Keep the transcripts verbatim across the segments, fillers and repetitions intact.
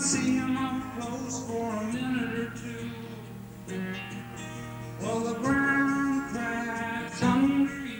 see him up close for a minute or two. Well, the ground cracks under you.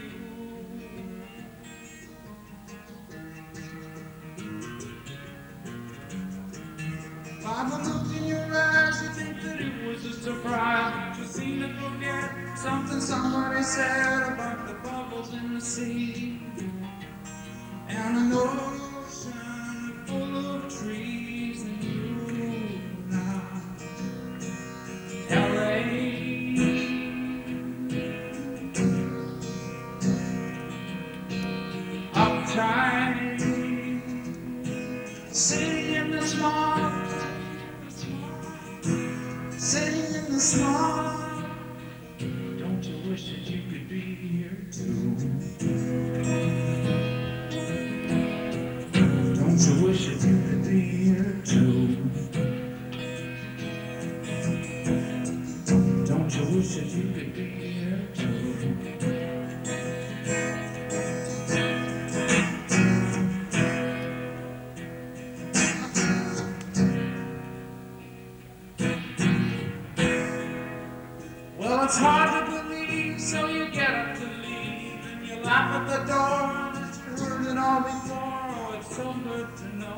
By the look in your eyes, you think that it was a surprise, but you seem to forget something somebody said about the bubbles in the sea and an ocean full of trees and you now. L A uptight, sitting in the small, sitting in the small. Don't you wish that you could be here too? Don't you wish that you could be here too? Don't you wish that you could be here too? Well, it's hard to believe, so you get up to leave, and you laugh at the door that you heard it all before. Oh, it's so good to know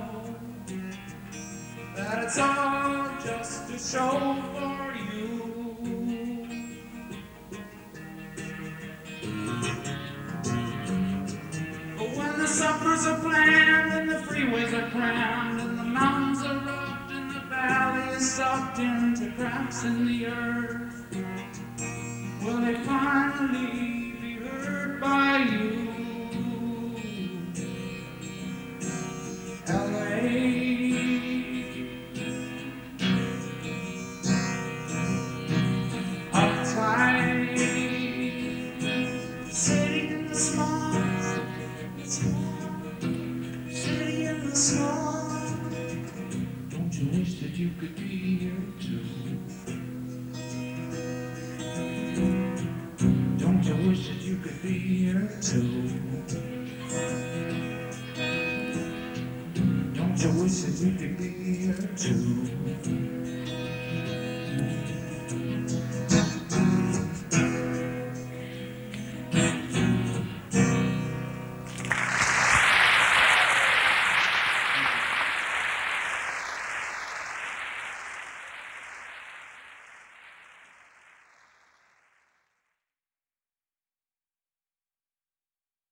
that it's all just a show for you. But when the suppers are planned, and the freeways are crammed, and the mountains are roughed, and the valley is sucked into cracks in the earth, will they finally be heard by you? L A uptight, sitting in the small, sitting in the small. Don't you wish that you could be here too? Don't you wish that you could be here too? Don't you wish that you could be here too?